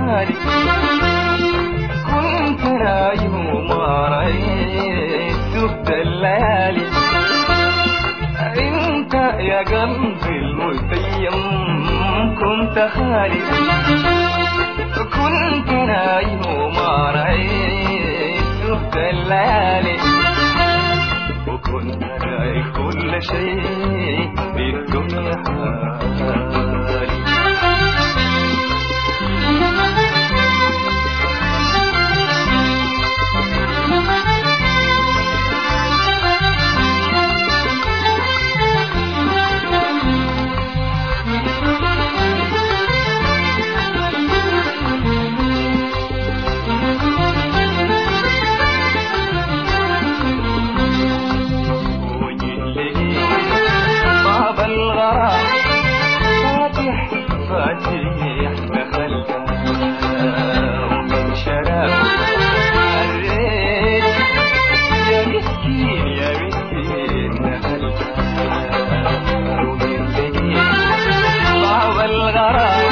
خالي، كنت نايم وما رأيت سبت الليالي. انت يا قلبي المتيم كنت خالي، كنت نايم وما رأيت سبت الليالي، وكنت رايح كل شيء بالدنيا حالي. فاتح دخلت ومن شراب الريت، يا مسكين يا مسكين دخلت ومن جديد صعب الغرام.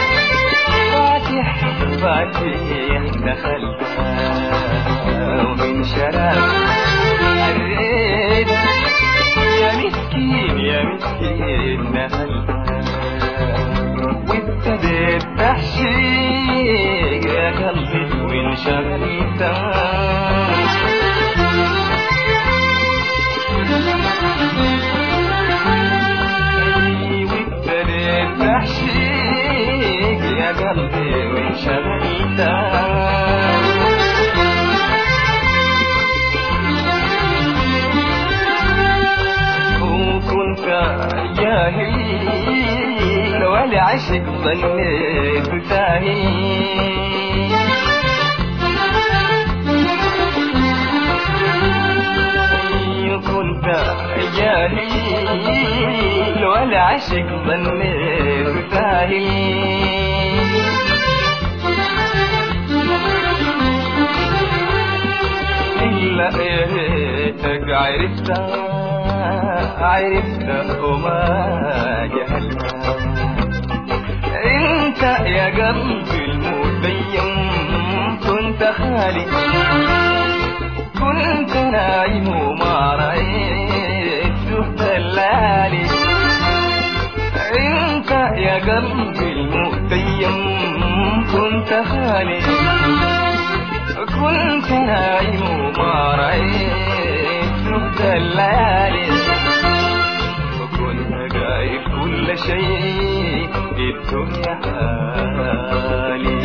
فاتح دخلت ومن شراب الريت، يا مسكين يا مسكين دخلت وابتديت تحشيق يا قلبي وانشغلت. وابتديت تحشيق يا قلبي وانشغلت. وكنت جاهل والعشق ظنيت ساهي، كنت جاهل والعشق ظنيت ساهي. إلا إيتك عرفت وما جهلت. انت يا قلبي المتيم كنت خالي، كنت نايم وما رأيت سبت الليالي. انت يا قلبي المتيم كنت خالي، كنت نايم وما رأيت سبت الليالي، وكنت قايل كل شيء بالدنيا حالي.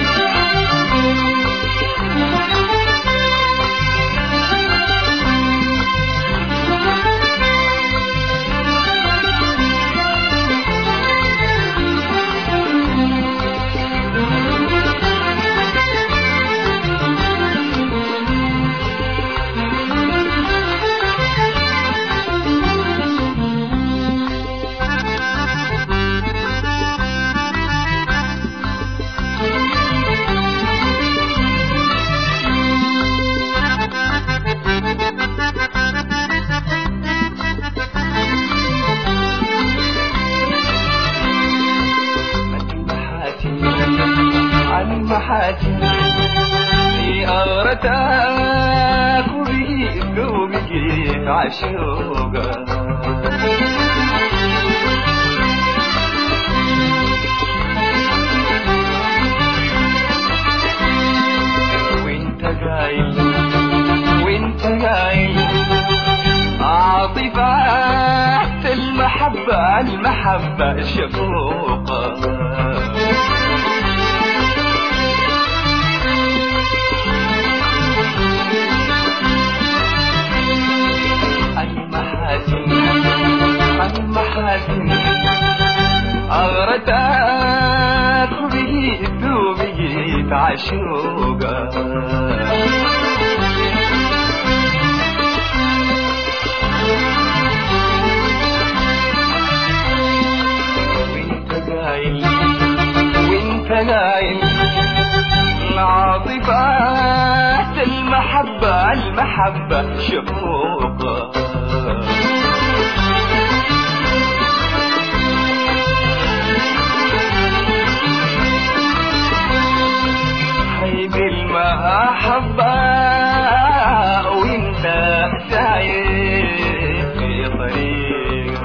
محاتي في أغرتك وبه ذوبك عشوقا. وانت قايل عاطفة المحبة شفوقا. المحاسن أغرتك به ذوبك عشوقا. وانت قايل العاطفة المحبة شفوقا. أحبها وانت ساير في طريق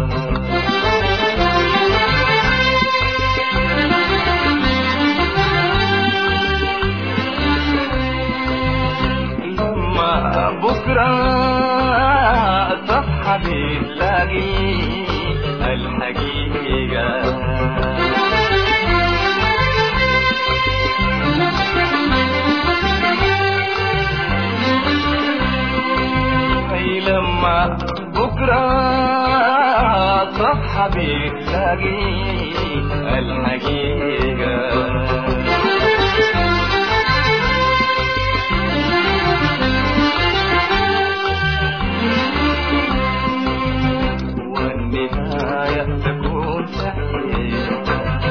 لما بكرة تصحى بتلاقي الحقيقة لما بكرة تصحى بتلاقي الحقيقة والنهاية تكون سعيدة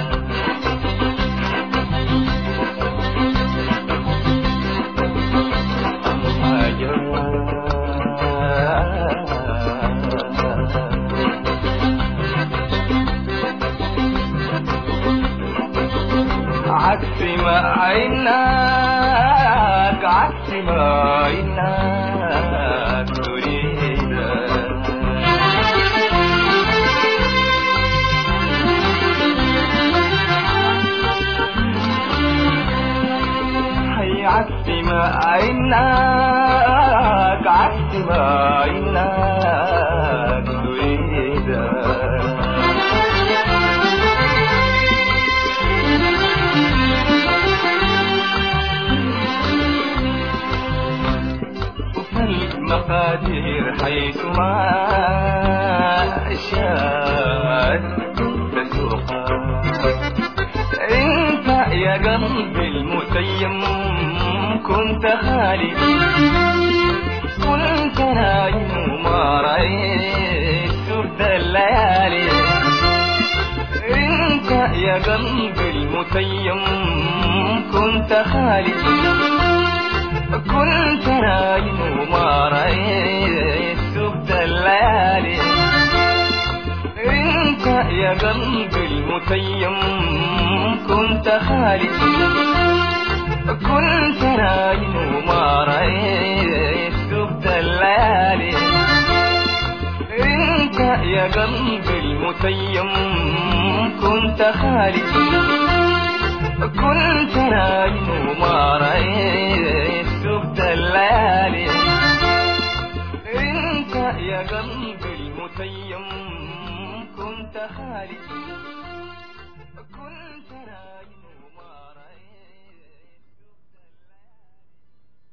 عكس ما عيناك عكس ما عيناك تريد هي عكس ما عيناك عكس ما عيناك تريد المقادير حيث ما شاءت تسوقها انت يا قلبي المتيم كنت خالي كنت نايم وما رأيت سبد الليالي انت يا قلبي المتيم كنت خالي كنت نايم وما رأيت سبد الليالي انت يا قلبي المتيم كنت خالي كنت نايم وما رأيت سبد الليالي انت يا قلبي المتيم كنت خالي كنت نايم وما رأيت سبد الليالي انت يا قلبي المتيم كنت خالي كنت نايم